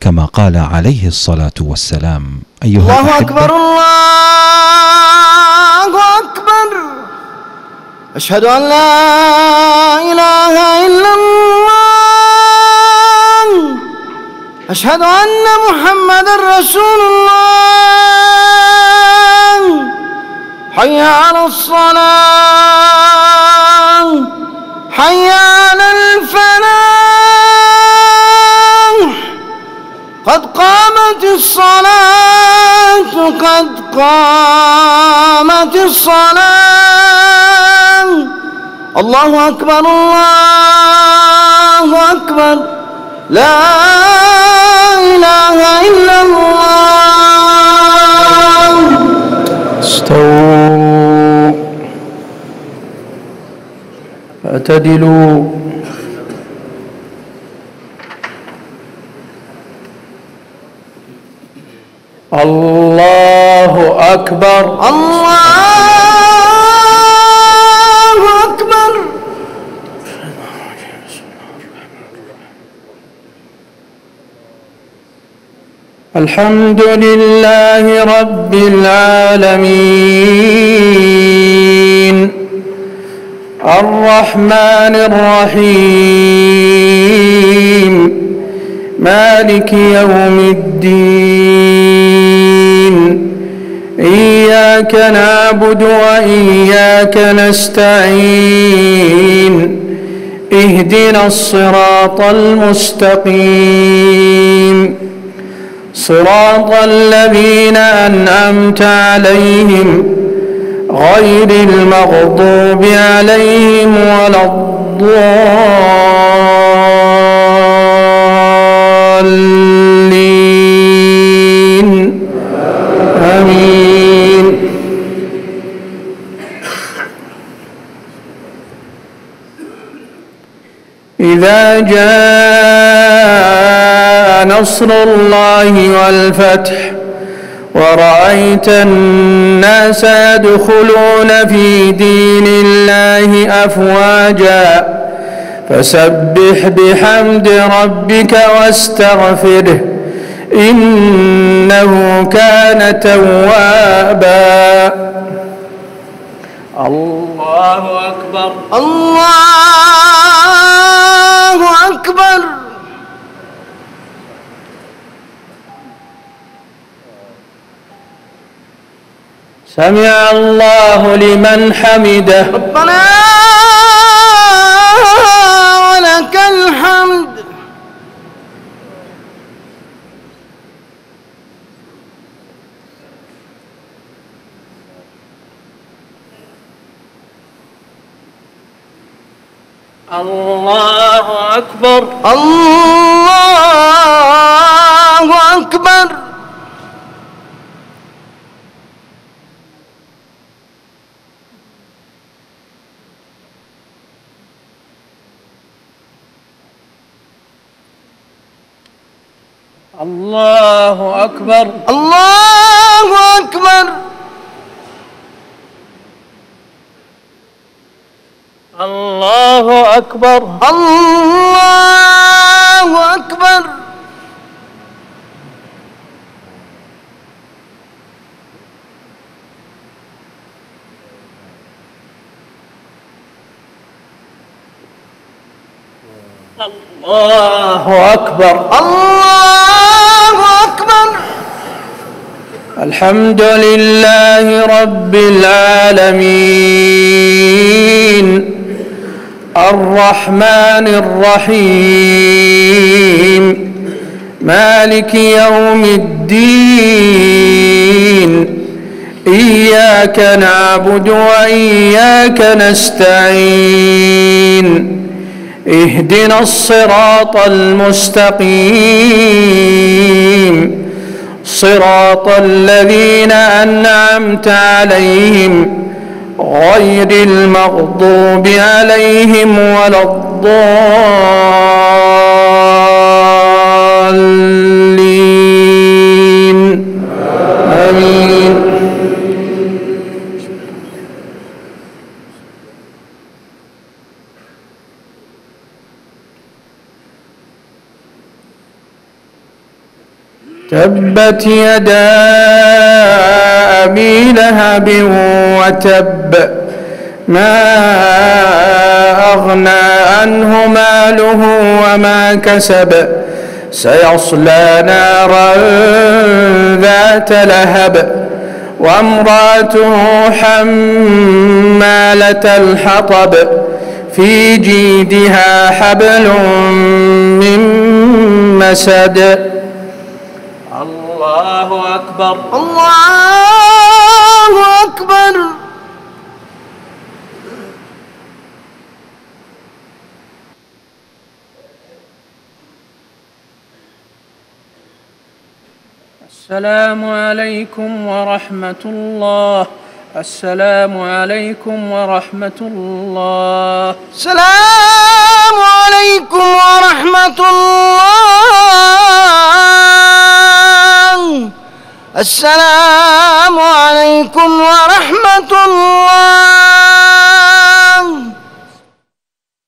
كما قال عليه الصلاة والسلام: أيها الله أكبر الله أكبر، أشهد أن لا إله إلا الله، أشهد أن محمدًا رسول الله، حي على الصلاة، حي على الفلاح، قد قامت الصلاة، قد قامت الصلاة. الله أكبر الله أكبر، لا إله إلا الله. استووا اعتدلوا. الله أكبر الله أكبر. الحمد لله رب العالمين، الرحمن الرحيم، مالك يوم الدين، إياك نعبد وإياك نستعين، اهدنا الصراط المستقيم، صراط الذين أنعمت عليهم غير المغضوب عليهم ولا الضالين، آمين. إذا جاء نصر الله والفتح ورأيت الناس يدخلون في دين الله أفواجا فسبح بحمد ربك واستغفره إنه كان توابا. الله أكبر الله أكبر. سمع الله لمن حمده. ربنا ولك الحمد. الله أكبر الله أكبر. الله أكبر الله أكبر. الله أكبر الله أكبر. الله أكبر الله أكبر. الحمد لله رب العالمين، الرحمن الرحيم، مالك يوم الدين، إياك نعبد وإياك نستعين، اهدنا الصراط المستقيم، صراط الذين أنعمت عليهم غير المغضوب عليهم ولا الضالين، آمين. تبت يدا أبي لهب وتب ما أغنى عنه ماله وما كسب سيصلى نارا ذات لهب وامرأته حمالة الحطب في جيدها حبل من مسد. الله أكبر. الله أكبر. السلام عليكم ورحمة الله. السلام عليكم ورحمة الله. السلام عليكم ورحمة الله. السلام عليكم